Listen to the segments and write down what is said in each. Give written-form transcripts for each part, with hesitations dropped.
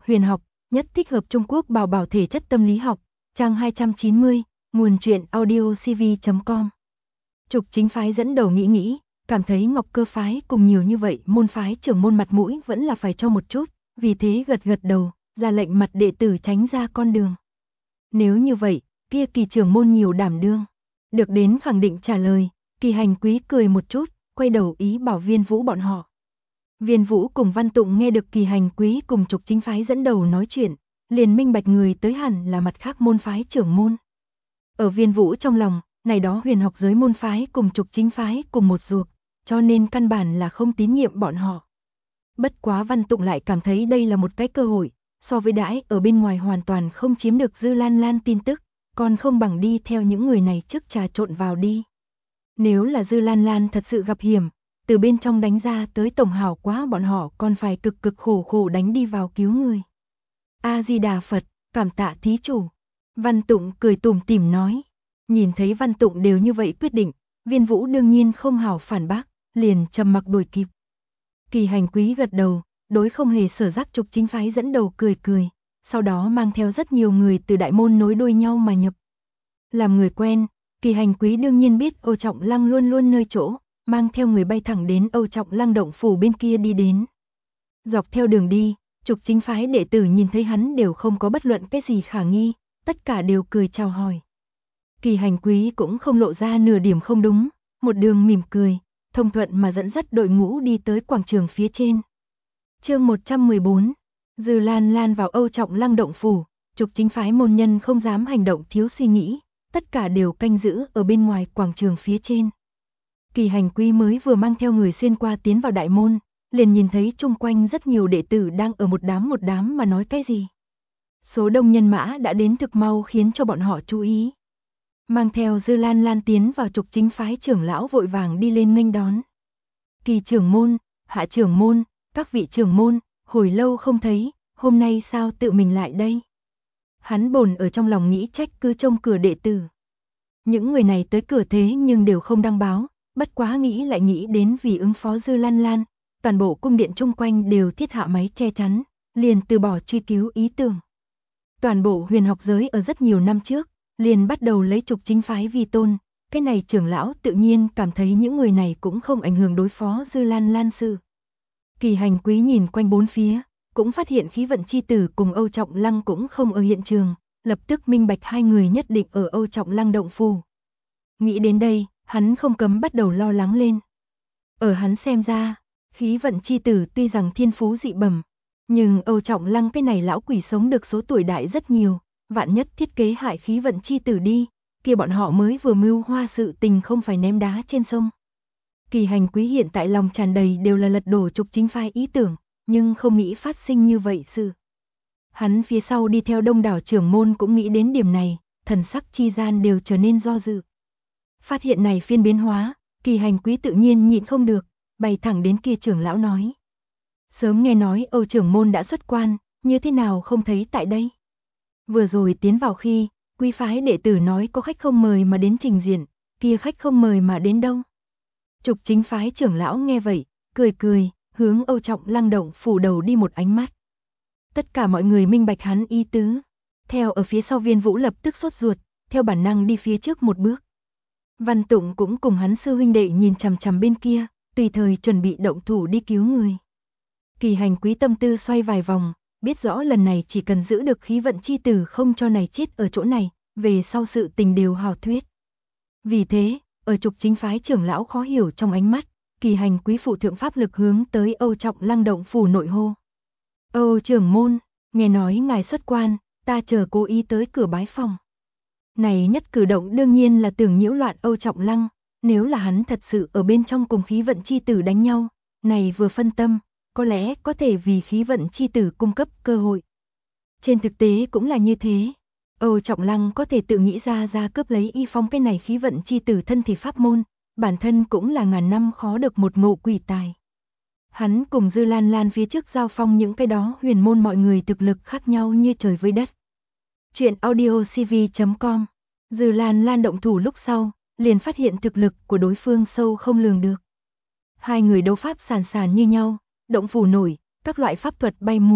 Huyền học, nhất thích hợp Trung Quốc bảo bảo thể chất tâm lý học, trang 290, nguồn truyện audiocv.com. Trục Chính phái dẫn đầu nghĩ, cảm thấy Ngọc Cơ phái cùng nhiều như vậy môn phái trưởng môn mặt mũi vẫn là phải cho một chút, vì thế gật đầu, ra lệnh mặt đệ tử tránh ra con đường. Nếu như vậy, kia Kỳ trưởng môn nhiều đảm đương. Được đến khẳng định trả lời, Kỳ Hành Quý cười một chút, quay đầu ý bảo Viên Vũ bọn họ. Viên Vũ cùng Văn Tụng nghe được Kỳ Hành Quý cùng Trục Chính phái dẫn đầu nói chuyện, liền minh bạch người tới hẳn là mặt khác môn phái trưởng môn. Ở Viên Vũ trong lòng, này đó huyền học giới môn phái cùng Trục Chính phái cùng một ruột, cho nên căn bản là không tín nhiệm bọn họ. Bất quá Văn Tụng lại cảm thấy đây là một cái cơ hội, so với đãi ở bên ngoài hoàn toàn không chiếm được Dư Lan Lan tin tức, còn không bằng đi theo những người này trước trà trộn vào đi. Nếu là Dư Lan Lan thật sự gặp hiểm, từ bên trong đánh ra tới tổng hảo quá bọn họ còn phải cực khổ đánh đi vào cứu người. A-di-đà Phật, cảm tạ thí chủ. Văn Tụng cười tủm tỉm nói. Nhìn thấy Văn Tụng đều như vậy quyết định, Viên Vũ đương nhiên không hảo phản bác, liền trầm mặc đuổi kịp. Kỳ Hành Quý gật đầu, đối không hề sở giác Trục Chính phái dẫn đầu cười, sau đó mang theo rất nhiều người từ đại môn nối đuôi nhau mà nhập. Làm người quen, Kỳ Hành Quý đương nhiên biết Âu Trọng Lăng luôn luôn nơi chỗ, mang theo người bay thẳng đến Âu Trọng Lăng động phủ bên kia đi đến. Dọc theo đường đi, Trục Chính phái đệ tử nhìn thấy hắn đều không có bất luận cái gì khả nghi, tất cả đều cười chào hỏi. Kỳ Hành Quý cũng không lộ ra nửa điểm không đúng, một đường mỉm cười, thông thuận mà dẫn dắt đội ngũ đi tới quảng trường phía trên. Chương 114, Dư Lan Lan vào Âu Trọng Lăng động phủ, Trục Chính phái môn nhân không dám hành động thiếu suy nghĩ, tất cả đều canh giữ ở bên ngoài quảng trường phía trên. Kỳ Hành Quý mới vừa mang theo người xuyên qua tiến vào đại môn, liền nhìn thấy chung quanh rất nhiều đệ tử đang ở một đám mà nói cái gì. Số đông nhân mã đã đến thực mau khiến cho bọn họ chú ý. Mang theo Dư Lan Lan tiến vào Trục Chính phái trưởng lão vội vàng đi lên nghênh đón. Kỳ trưởng môn, Hạ trưởng môn, các vị trưởng môn, hồi lâu không thấy, hôm nay sao tự mình lại đây? Hắn bồn ở trong lòng nghĩ trách cứ trông cửa đệ tử. Những người này tới cửa thế nhưng đều không đăng báo, bất quá nghĩ lại nghĩ đến vì ứng phó Dư Lan Lan, toàn bộ cung điện chung quanh đều thiết hạ máy che chắn, liền từ bỏ truy cứu ý tưởng. Toàn bộ huyền học giới ở rất nhiều năm trước, liền bắt đầu lấy Trục Chính phái vi tôn, cái này trưởng lão tự nhiên cảm thấy những người này cũng không ảnh hưởng đối phó Dư Lan Lan sự. Kỳ Hành Quý nhìn quanh bốn phía, cũng phát hiện Khí Vận chi tử cùng Âu Trọng Lăng cũng không ở hiện trường, lập tức minh bạch hai người nhất định ở Âu Trọng Lăng động phủ. Nghĩ đến đây, hắn không cấm bắt đầu lo lắng lên. Ở hắn xem ra, Khí Vận chi tử tuy rằng thiên phú dị bẩm, nhưng Âu Trọng Lăng cái này lão quỷ sống được số tuổi đại rất nhiều, vạn nhất thiết kế hại Khí Vận chi tử đi, kia bọn họ mới vừa mưu hoa sự tình không phải ném đá trên sông. Kỳ Hành Quý hiện tại lòng tràn đầy đều là lật đổ Trục Chính phái ý tưởng, nhưng không nghĩ phát sinh như vậy sự. Hắn phía sau đi theo đông đảo trưởng môn cũng nghĩ đến điểm này, thần sắc chi gian đều trở nên do dự. Phát hiện này phiên biến hóa, Kỳ Hành Quý tự nhiên nhịn không được, bày thẳng đến kia trưởng lão nói. Sớm nghe nói Âu trưởng môn đã xuất quan, như thế nào không thấy tại đây? Vừa rồi tiến vào khi, quý phái đệ tử nói có khách không mời mà đến trình diện, kia khách không mời mà đến đâu? Trục Chính phái trưởng lão nghe vậy, cười, hướng Âu Trọng Lăng động phủ đầu đi một ánh mắt. Tất cả mọi người minh bạch hắn ý tứ. Theo ở phía sau Viên Vũ lập tức sốt ruột, theo bản năng đi phía trước một bước. Văn Tụng cũng cùng hắn sư huynh đệ nhìn chằm chằm bên kia, tùy thời chuẩn bị động thủ đi cứu người. Kỳ Hành Quý tâm tư xoay vài vòng, biết rõ lần này chỉ cần giữ được Khí Vận chi tử không cho này chết ở chỗ này, về sau sự tình đều hào thuyết. Vì thế, ở Trục Chính phái trưởng lão khó hiểu trong ánh mắt, Kỳ Hành Quý phụ thượng pháp lực hướng tới Âu Trọng Lăng động phủ nội hô. Âu trưởng môn, nghe nói ngài xuất quan, ta chờ cố ý tới cửa bái phòng. Này nhất cử động đương nhiên là tưởng nhiễu loạn Âu Trọng Lăng, nếu là hắn thật sự ở bên trong cùng Khí Vận chi tử đánh nhau, này vừa phân tâm, có lẽ có thể vì Khí Vận chi tử cung cấp cơ hội. Trên thực tế cũng là như thế. Âu Trọng Lăng có thể tự nghĩ ra cướp lấy y phong cái này Khí Vận chi tử thân thể pháp môn, bản thân cũng là ngàn năm khó được một ngộ quỷ tài. Hắn cùng Dư Lan Lan phía trước giao phong những cái đó huyền môn mọi người thực lực khác nhau như trời với đất. Chuyện audiocv.com. Dư Lan Lan động thủ lúc sau, liền phát hiện thực lực của đối phương sâu không lường được. Hai người đấu pháp sàn như nhau, động phủ nổi, các loại pháp thuật bay múa,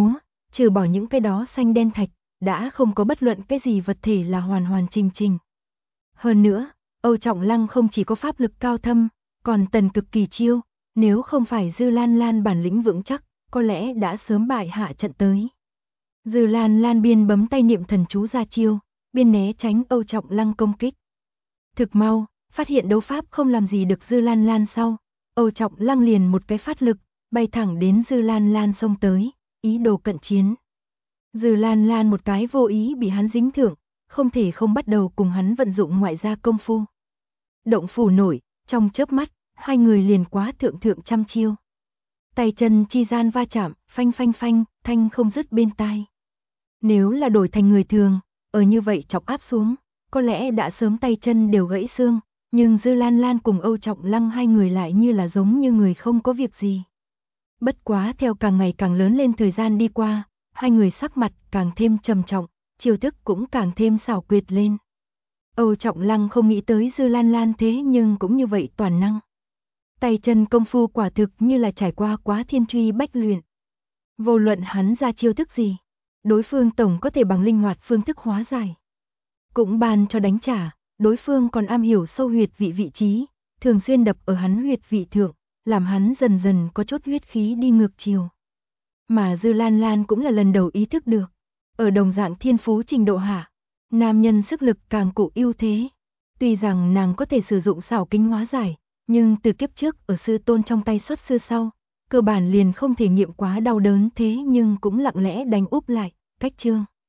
trừ bỏ những cái đó xanh đen thạch, đã không có bất luận cái gì vật thể là hoàn hoàn chỉnh chỉnh. Hơn nữa, Âu Trọng Lăng không chỉ có pháp lực cao thâm, còn tần cực kỳ chiêu, nếu không phải Dư Lan Lan bản lĩnh vững chắc, có lẽ đã sớm bại hạ trận tới. Dư Lan Lan biên bấm tay niệm thần chú ra chiêu, biên né tránh Âu Trọng Lăng công kích. Thực mau, phát hiện đấu pháp không làm gì được Dư Lan Lan sau, Âu Trọng Lăng liền một cái phát lực, bay thẳng đến Dư Lan Lan xông tới, ý đồ cận chiến. Dư Lan Lan một cái vô ý bị hắn dính thưởng, không thể không bắt đầu cùng hắn vận dụng ngoại gia công phu. Động phủ nổi, trong chớp mắt, hai người liền quá thượng trăm chiêu. Tay chân chi gian va chạm, phanh phanh phanh, thanh không dứt bên tai. Nếu là đổi thành người thường, ở như vậy chọc áp xuống, có lẽ đã sớm tay chân đều gãy xương, nhưng Dư Lan Lan cùng Âu Trọng Lăng hai người lại như là giống như người không có việc gì. Bất quá theo càng ngày càng lớn lên thời gian đi qua, hai người sắc mặt càng thêm trầm trọng, chiêu thức cũng càng thêm xảo quyệt lên. Âu Trọng Lăng không nghĩ tới Dư Lan Lan thế nhưng cũng như vậy toàn năng. Tay chân công phu quả thực như là trải qua quá thiên truy bách luyện. Vô luận hắn ra chiêu thức gì, đối phương tổng có thể bằng linh hoạt phương thức hóa giải. Cũng ban cho đánh trả, đối phương còn am hiểu sâu huyệt vị trí, thường xuyên đập ở hắn huyệt vị thượng, làm hắn dần dần có chút huyết khí đi ngược chiều. Mà Dư Lan Lan cũng là lần đầu ý thức được, ở đồng dạng thiên phú trình độ hạ, nam nhân sức lực càng cụ ưu thế. Tuy rằng nàng có thể sử dụng xảo kính hóa giải, nhưng từ kiếp trước ở sư tôn trong tay xuất sư sau, cơ bản liền không thể nghiệm quá đau đớn thế nhưng cũng lặng lẽ đánh úp lại, cách chương.